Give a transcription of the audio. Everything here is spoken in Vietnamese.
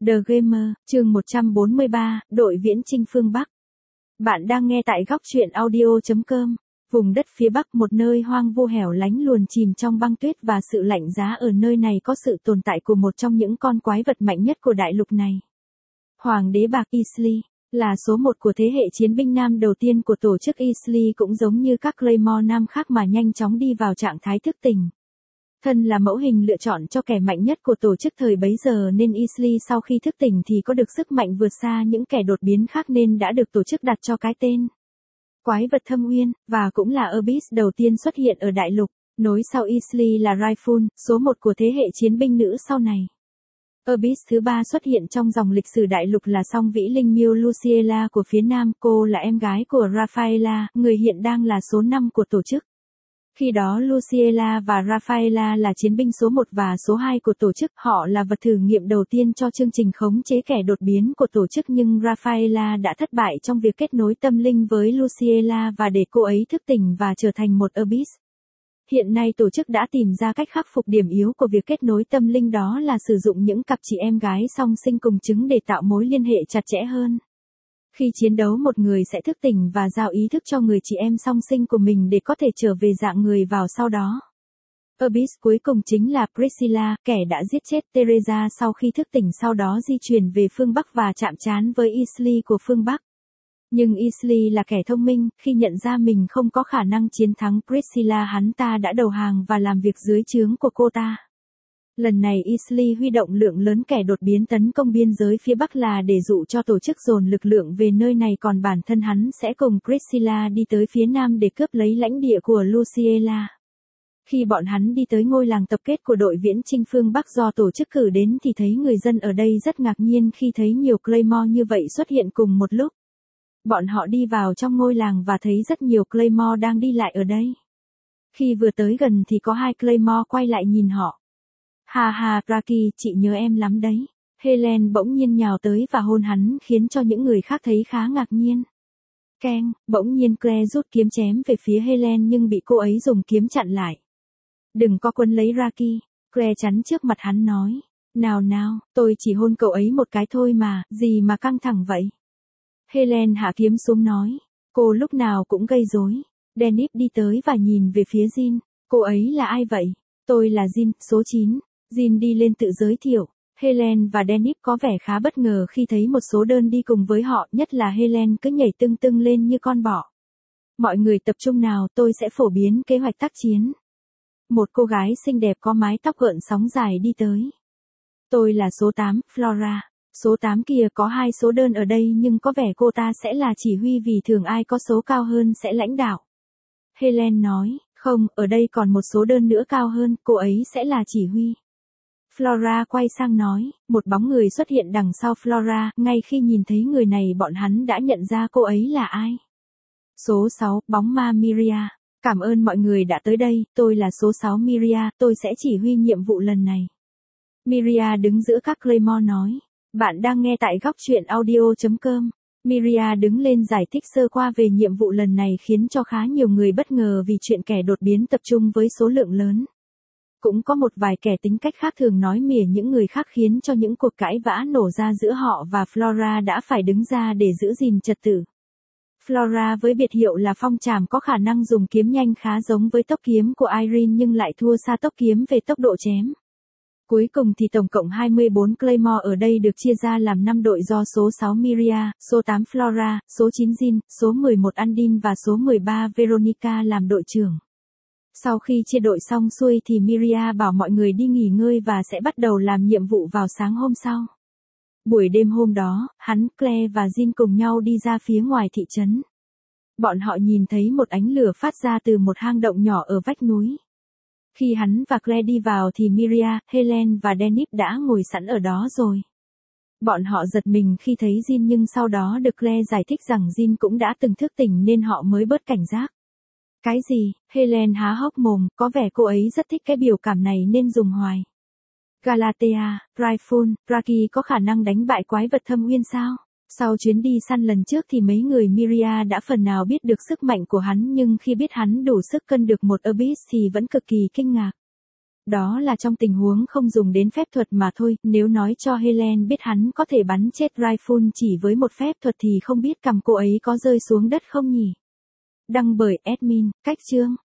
The Gamer, chương 143, đội viễn chinh phương Bắc. Bạn đang nghe tại góc truyện audio.com. Vùng đất phía Bắc, một nơi hoang vu hẻo lánh luồn chìm trong băng tuyết và sự lạnh giá, ở nơi này có sự tồn tại của một trong những con quái vật mạnh nhất của đại lục này. Hoàng đế bạc Easley là số một của thế hệ chiến binh nam đầu tiên của tổ chức Easley, cũng giống như các Claymore nam khác mà nhanh chóng đi vào trạng thái thức tỉnh. Thân là mẫu hình lựa chọn cho kẻ mạnh nhất của tổ chức thời bấy giờ, nên Easley sau khi thức tỉnh thì có được sức mạnh vượt xa những kẻ đột biến khác, nên đã được tổ chức đặt cho cái tên Quái vật Thâm Uyên, và cũng là Abyss đầu tiên xuất hiện ở đại lục. Nối sau Easley là Rifle, số một của thế hệ chiến binh nữ sau này. Abyss thứ ba xuất hiện trong dòng lịch sử đại lục là song vĩ linh miêu Luciela của phía Nam. Cô là em gái của Rafaela, người hiện đang là số 5 của tổ chức. Khi đó Luciela và Rafaela là chiến binh số 1 và số 2 của tổ chức. Họ là vật thử nghiệm đầu tiên cho chương trình khống chế kẻ đột biến của tổ chức, nhưng Rafaela đã thất bại trong việc kết nối tâm linh với Luciela và để cô ấy thức tỉnh và trở thành một Abyss. Hiện nay tổ chức đã tìm ra cách khắc phục điểm yếu của việc kết nối tâm linh, đó là sử dụng những cặp chị em gái song sinh cùng trứng để tạo mối liên hệ chặt chẽ hơn. Khi chiến đấu, một người sẽ thức tỉnh và giao ý thức cho người chị em song sinh của mình để có thể trở về dạng người vào sau đó. Abyss cuối cùng chính là Priscilla, kẻ đã giết chết Teresa sau khi thức tỉnh, sau đó di chuyển về phương Bắc và chạm trán với Easley của phương Bắc. Nhưng Easley là kẻ thông minh, khi nhận ra mình không có khả năng chiến thắng Priscilla, hắn ta đã đầu hàng và làm việc dưới trướng của cô ta. Lần này Easley huy động lượng lớn kẻ đột biến tấn công biên giới phía Bắc là để dụ cho tổ chức dồn lực lượng về nơi này, còn bản thân hắn sẽ cùng Priscilla đi tới phía Nam để cướp lấy lãnh địa của Luciela. Khi bọn hắn đi tới ngôi làng tập kết của đội viễn chinh phương Bắc do tổ chức cử đến thì thấy người dân ở đây rất ngạc nhiên khi thấy nhiều Claymore như vậy xuất hiện cùng một lúc. Bọn họ đi vào trong ngôi làng và thấy rất nhiều Claymore đang đi lại ở đây. Khi vừa tới gần thì có hai Claymore quay lại nhìn họ. Ha ha, Raki, chị nhớ em lắm đấy. Helen bỗng nhiên nhào tới và hôn hắn, khiến cho những người khác thấy khá ngạc nhiên. Keng, bỗng nhiên Claire rút kiếm chém về phía Helen nhưng bị cô ấy dùng kiếm chặn lại. Đừng có quấn lấy Raki, Claire chắn trước mặt hắn nói. Nào nào, tôi chỉ hôn cậu ấy một cái thôi mà, gì mà căng thẳng vậy? Helen hạ kiếm xuống nói. Cô lúc nào cũng gây rối. Dennis đi tới và nhìn về phía Jin. Cô ấy là ai vậy? Tôi là Jin, số 9. Jin đi lên tự giới thiệu. Helen và Dennis có vẻ khá bất ngờ khi thấy một số đơn đi cùng với họ, nhất là Helen cứ nhảy tưng tưng lên như con bọ. Mọi người tập trung nào, tôi sẽ phổ biến kế hoạch tác chiến. Một cô gái xinh đẹp có mái tóc gợn sóng dài đi tới. Tôi là số 8, Flora. Số 8 kia có 2 số đơn ở đây, nhưng có vẻ cô ta sẽ là chỉ huy vì thường ai có số cao hơn sẽ lãnh đạo. Helen nói, không, ở đây còn một số đơn nữa cao hơn, cô ấy sẽ là chỉ huy. Flora quay sang nói, một bóng người xuất hiện đằng sau Flora, ngay khi nhìn thấy người này bọn hắn đã nhận ra cô ấy là ai. Số 6, bóng ma Miria. Cảm ơn mọi người đã tới đây, tôi là số 6 Miria, tôi sẽ chỉ huy nhiệm vụ lần này. Miria đứng giữa các Claymore nói. Bạn đang nghe tại góc truyện audio.com. Miria đứng lên giải thích sơ qua về nhiệm vụ lần này, khiến cho khá nhiều người bất ngờ vì chuyện kẻ đột biến tập trung với số lượng lớn. Cũng có một vài kẻ tính cách khác thường nói mỉa những người khác, khiến cho những cuộc cãi vã nổ ra giữa họ và Flora đã phải đứng ra để giữ gìn trật tự. Flora với biệt hiệu là Phong Trảm có khả năng dùng kiếm nhanh khá giống với tốc kiếm của Irene, nhưng lại thua xa tốc kiếm về tốc độ chém. Cuối cùng thì tổng cộng 24 Claymore ở đây được chia ra làm 5 đội do số 6 Miria, số 8 Flora, số 9 Jin, số 11 Andin và số 13 Veronica làm đội trưởng. Sau khi chia đội xong xuôi thì Miria bảo mọi người đi nghỉ ngơi và sẽ bắt đầu làm nhiệm vụ vào sáng hôm sau. Buổi đêm hôm đó, hắn, Claire và Jin cùng nhau đi ra phía ngoài thị trấn. Bọn họ nhìn thấy một ánh lửa phát ra từ một hang động nhỏ ở vách núi. Khi hắn và Claire đi vào thì Miria, Helen và Dennis đã ngồi sẵn ở đó rồi. Bọn họ giật mình khi thấy Jin, nhưng sau đó được Claire giải thích rằng Jin cũng đã từng thức tỉnh nên họ mới bớt cảnh giác. Cái gì? Helen há hốc mồm, có vẻ cô ấy rất thích cái biểu cảm này nên dùng hoài. Galatea, Rifle, Raki có khả năng đánh bại quái vật Thâm Uyên sao? Sau chuyến đi săn lần trước thì mấy người Miria đã phần nào biết được sức mạnh của hắn, nhưng khi biết hắn đủ sức cân được một Abyss thì vẫn cực kỳ kinh ngạc. Đó là trong tình huống không dùng đến phép thuật mà thôi, nếu nói cho Helen biết hắn có thể bắn chết Rifle chỉ với một phép thuật thì không biết cằm cô ấy có rơi xuống đất không nhỉ? Đăng bởi admin, cách chương.